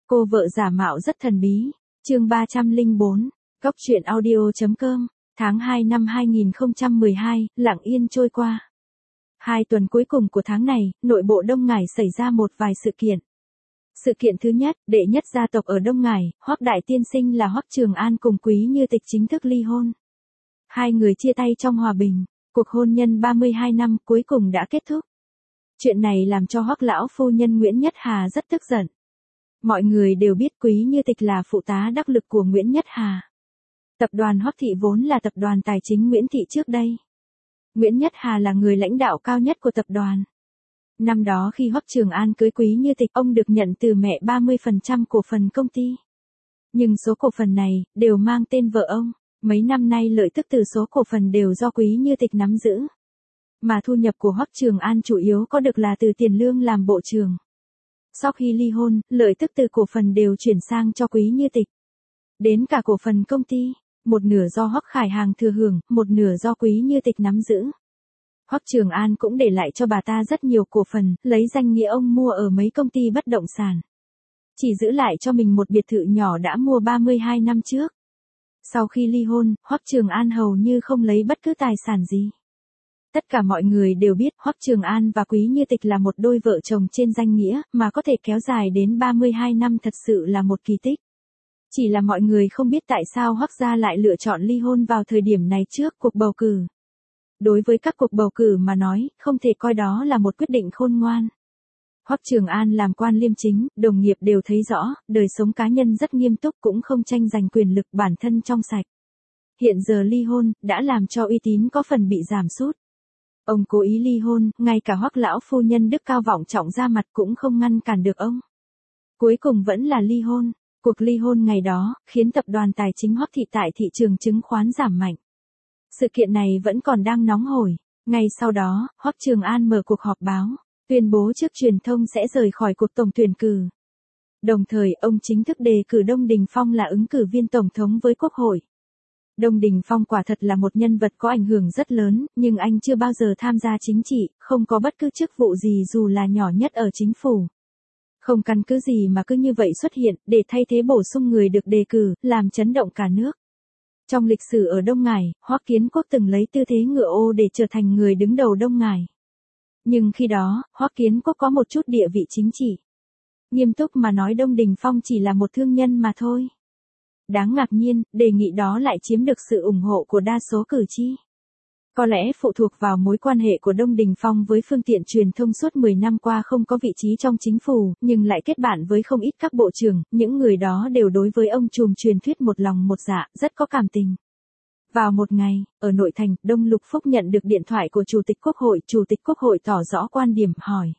Cô vợ giả mạo rất thần bí. Chương 304. Cốc truyện audio.com. Tháng 2 năm 2012, lặng yên trôi qua. 2 tuần cuối cùng của tháng này, nội bộ Đông Ngải xảy ra một vài sự kiện. Sự kiện thứ nhất, đệ nhất gia tộc ở Đông Ngải, Hoắc Đại Tiên Sinh là Hoắc Trường An cùng Quý Như Tịch chính thức ly hôn. Hai người chia tay trong hòa bình, cuộc hôn nhân 32 năm cuối cùng đã kết thúc. Chuyện này làm cho Hoắc lão phu nhân Nguyễn Nhất Hà rất tức giận. Mọi người đều biết Quý Như Tịch là phụ tá đắc lực của Nguyễn Nhất Hà. Tập đoàn Hoắc Thị vốn là tập đoàn tài chính Nguyễn Thị trước đây. Nguyễn Nhất Hà là người lãnh đạo cao nhất của tập đoàn. Năm đó khi Hoắc Trường An cưới Quý Như Tịch, ông được nhận từ mẹ 30% cổ phần công ty. Nhưng số cổ phần này đều mang tên vợ ông. Mấy năm nay lợi tức từ số cổ phần đều do Quý Như Tịch nắm giữ. Mà thu nhập của Hoắc Trường An chủ yếu có được là từ tiền lương làm bộ trưởng. Sau khi ly hôn, lợi tức từ cổ phần đều chuyển sang cho Quý Như Tịch. Đến cả cổ phần công ty, một nửa do Hoắc Khải Hàng thừa hưởng, một nửa do Quý Như Tịch nắm giữ. Hoắc Trường An cũng để lại cho bà ta rất nhiều cổ phần, lấy danh nghĩa ông mua ở mấy công ty bất động sản. Chỉ giữ lại cho mình một biệt thự nhỏ đã mua 32 năm trước. Sau khi ly hôn, Hoắc Trường An hầu như không lấy bất cứ tài sản gì. Tất cả mọi người đều biết Hoắc Trường An và Quý Như Tịch là một đôi vợ chồng trên danh nghĩa, mà có thể kéo dài đến 32 năm thật sự là một kỳ tích. Chỉ là mọi người không biết tại sao Hoắc gia lại lựa chọn ly hôn vào thời điểm này trước cuộc bầu cử. Đối với các cuộc bầu cử mà nói, không thể coi đó là một quyết định khôn ngoan. Hoắc Trường An làm quan liêm chính, đồng nghiệp đều thấy rõ, đời sống cá nhân rất nghiêm túc cũng không tranh giành quyền lực, bản thân trong sạch. Hiện giờ ly hôn, đã làm cho uy tín có phần bị giảm sút. Ông cố ý ly hôn, ngay cả Hoắc lão phu nhân đức cao vọng trọng ra mặt cũng không ngăn cản được ông. Cuối cùng vẫn là ly hôn. Cuộc ly hôn ngày đó, khiến tập đoàn tài chính Hoắc Thị tại thị trường chứng khoán giảm mạnh. Sự kiện này vẫn còn đang nóng hổi. Ngay sau đó, Hoắc Trường An mở cuộc họp báo, tuyên bố trước truyền thông sẽ rời khỏi cuộc tổng tuyển cử. Đồng thời, ông chính thức đề cử Đông Đình Phong là ứng cử viên tổng thống với Quốc hội. Đông Đình Phong quả thật là một nhân vật có ảnh hưởng rất lớn, nhưng anh chưa bao giờ tham gia chính trị, không có bất cứ chức vụ gì dù là nhỏ nhất ở chính phủ. Không căn cứ gì mà cứ như vậy xuất hiện, để thay thế bổ sung người được đề cử, làm chấn động cả nước. Trong lịch sử ở Đông Ngải, Hoắc Kiến Quốc từng lấy tư thế ngựa ô để trở thành người đứng đầu Đông Ngải. Nhưng khi đó, Hoắc Kiến Quốc có một chút địa vị chính trị. Nghiêm túc mà nói Đông Đình Phong chỉ là một thương nhân mà thôi. Đáng ngạc nhiên, đề nghị đó lại chiếm được sự ủng hộ của đa số cử tri. Có lẽ phụ thuộc vào mối quan hệ của Đông Đình Phong với phương tiện truyền thông suốt 10 năm qua không có vị trí trong chính phủ, nhưng lại kết bạn với không ít các bộ trưởng, những người đó đều đối với ông trùm truyền thuyết một lòng một dạ, rất có cảm tình. Vào một ngày, ở nội thành, Đông Lục Phúc nhận được điện thoại của Chủ tịch Quốc hội tỏ rõ quan điểm, hỏi.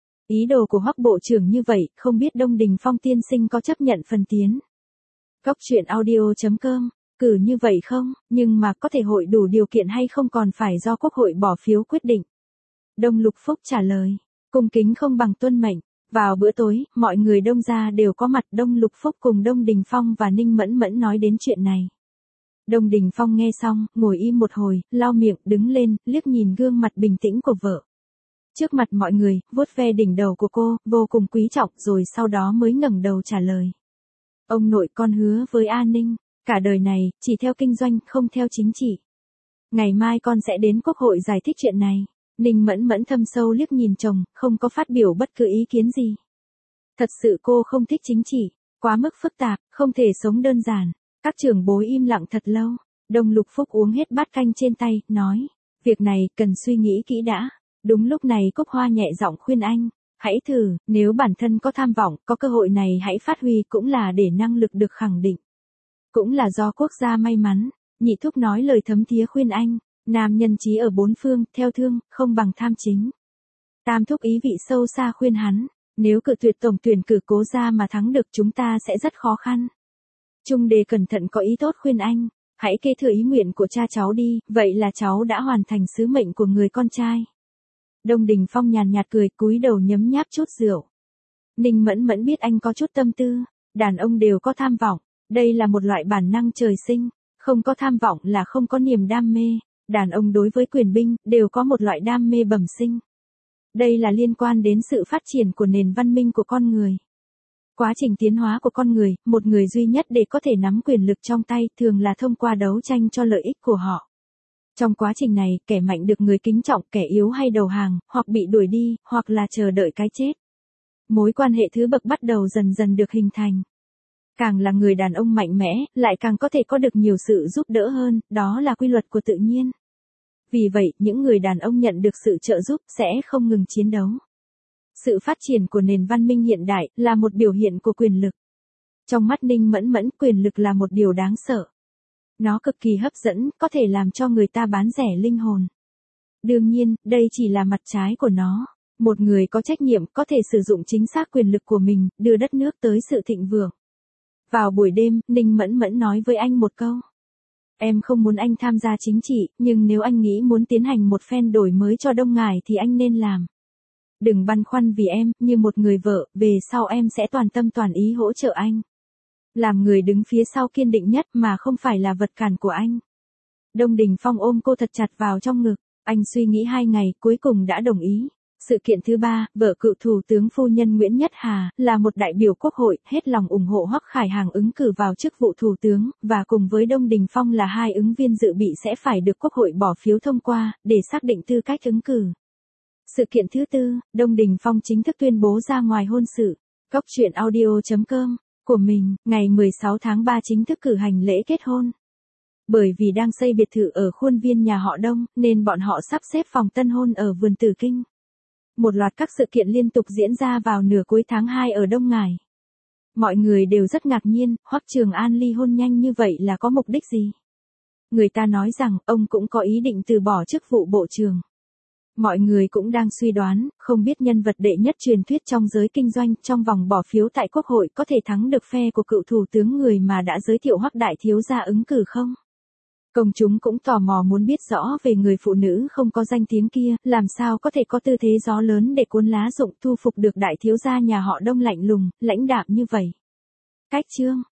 Ý đồ của Hoắc bộ trưởng như vậy, không biết Đông Đình Phong tiên sinh có chấp nhận phần tiến. Cốc truyện audio.com. Cử như vậy không, nhưng mà có thể hội đủ điều kiện hay không còn phải do Quốc hội bỏ phiếu quyết định. Đông Lục Phúc trả lời, cung kính không bằng tuân mệnh. Vào bữa tối, mọi người Đông gia đều có mặt. Đông Lục Phúc cùng Đông Đình Phong và Ninh Mẫn Mẫn nói đến chuyện này. Đông Đình Phong nghe xong, ngồi im một hồi, lau miệng, đứng lên, liếc nhìn gương mặt bình tĩnh của vợ. Trước mặt mọi người, vuốt ve đỉnh đầu của cô, vô cùng quý trọng, rồi sau đó mới ngẩng đầu trả lời. Ông nội, con hứa với A Ninh, cả đời này, chỉ theo kinh doanh, không theo chính trị. Ngày mai con sẽ đến Quốc hội giải thích chuyện này. Ninh Mẫn Mẫn thâm sâu liếc nhìn chồng, không có phát biểu bất cứ ý kiến gì. Thật sự cô không thích chính trị, quá mức phức tạp, không thể sống đơn giản. Các trưởng bối im lặng thật lâu. Đông Lục Phúc uống hết bát canh trên tay, nói. Việc này, cần suy nghĩ kỹ đã. Đúng lúc này Cúc Hoa nhẹ giọng khuyên anh. Hãy thử, nếu bản thân có tham vọng, có cơ hội này hãy phát huy, cũng là để năng lực được khẳng định. Cũng là do quốc gia may mắn. Nhị thúc nói lời thấm thía khuyên anh. Nam nhân trí ở bốn phương, theo thương, không bằng tham chính. Tam thúc ý vị sâu xa khuyên hắn. Nếu cự tuyệt tổng tuyển cử Cố gia mà thắng được chúng ta sẽ rất khó khăn. Trung đề cẩn thận có ý tốt khuyên anh. Hãy kế thừa ý nguyện của cha cháu đi, vậy là cháu đã hoàn thành sứ mệnh của người con trai. Đông Đình Phong nhàn nhạt cười, cúi đầu nhấm nháp chút rượu. Ninh Mẫn Mẫn biết anh có chút tâm tư. Đàn ông đều có tham vọng. Đây là một loại bản năng trời sinh. Không có tham vọng là không có niềm đam mê. Đàn ông đối với quyền binh, đều có một loại đam mê bẩm sinh. Đây là liên quan đến sự phát triển của nền văn minh của con người. Quá trình tiến hóa của con người, một người duy nhất để có thể nắm quyền lực trong tay thường là thông qua đấu tranh cho lợi ích của họ. Trong quá trình này, kẻ mạnh được người kính trọng, kẻ yếu hay đầu hàng, hoặc bị đuổi đi, hoặc là chờ đợi cái chết. Mối quan hệ thứ bậc bắt đầu dần dần được hình thành. Càng là người đàn ông mạnh mẽ, lại càng có thể có được nhiều sự giúp đỡ hơn, đó là quy luật của tự nhiên. Vì vậy, những người đàn ông nhận được sự trợ giúp sẽ không ngừng chiến đấu. Sự phát triển của nền văn minh hiện đại là một biểu hiện của quyền lực. Trong mắt Ninh Mẫn Mẫn, quyền lực là một điều đáng sợ. Nó cực kỳ hấp dẫn, có thể làm cho người ta bán rẻ linh hồn. Đương nhiên, đây chỉ là mặt trái của nó. Một người có trách nhiệm có thể sử dụng chính xác quyền lực của mình, đưa đất nước tới sự thịnh vượng. Vào buổi đêm, Ninh Mẫn Mẫn nói với anh một câu. Em không muốn anh tham gia chính trị, nhưng nếu anh nghĩ muốn tiến hành một phen đổi mới cho Đông Ngải thì anh nên làm. Đừng băn khoăn vì em, như một người vợ, về sau em sẽ toàn tâm toàn ý hỗ trợ anh. Làm người đứng phía sau kiên định nhất mà không phải là vật cản của anh. Đông Đình Phong ôm cô thật chặt vào trong ngực, anh suy nghĩ 2 ngày, cuối cùng đã đồng ý. Sự kiện thứ 3, vợ cựu Thủ tướng phu nhân Nguyễn Nhất Hà, là một đại biểu Quốc hội, hết lòng ủng hộ Hoắc Khải Hàng ứng cử vào chức vụ Thủ tướng, và cùng với Đông Đình Phong là 2 ứng viên dự bị sẽ phải được Quốc hội bỏ phiếu thông qua, để xác định tư cách ứng cử. Sự kiện thứ 4, Đông Đình Phong chính thức tuyên bố ra ngoài hôn sự. Góc truyện audio.com của mình, ngày 16 tháng 3 chính thức cử hành lễ kết hôn. Bởi vì đang xây biệt thự ở khuôn viên nhà họ Đông, nên bọn họ sắp xếp phòng tân hôn ở vườn Tử Kinh. Một loạt các sự kiện liên tục diễn ra vào nửa cuối tháng 2 ở Đông Ngải. Mọi người đều rất ngạc nhiên, Hoắc Trường An ly hôn nhanh như vậy là có mục đích gì? Người ta nói rằng, ông cũng có ý định từ bỏ chức vụ bộ trưởng. Mọi người cũng đang suy đoán, không biết nhân vật đệ nhất truyền thuyết trong giới kinh doanh trong vòng bỏ phiếu tại Quốc hội có thể thắng được phe của cựu thủ tướng người mà đã giới thiệu Hoắc đại thiếu gia ứng cử không? Công chúng cũng tò mò muốn biết rõ về người phụ nữ không có danh tiếng kia, làm sao có thể có tư thế gió lớn để cuốn lá rụng thu phục được đại thiếu gia nhà họ Đông lạnh lùng, lãnh đạm như vậy. Cách chương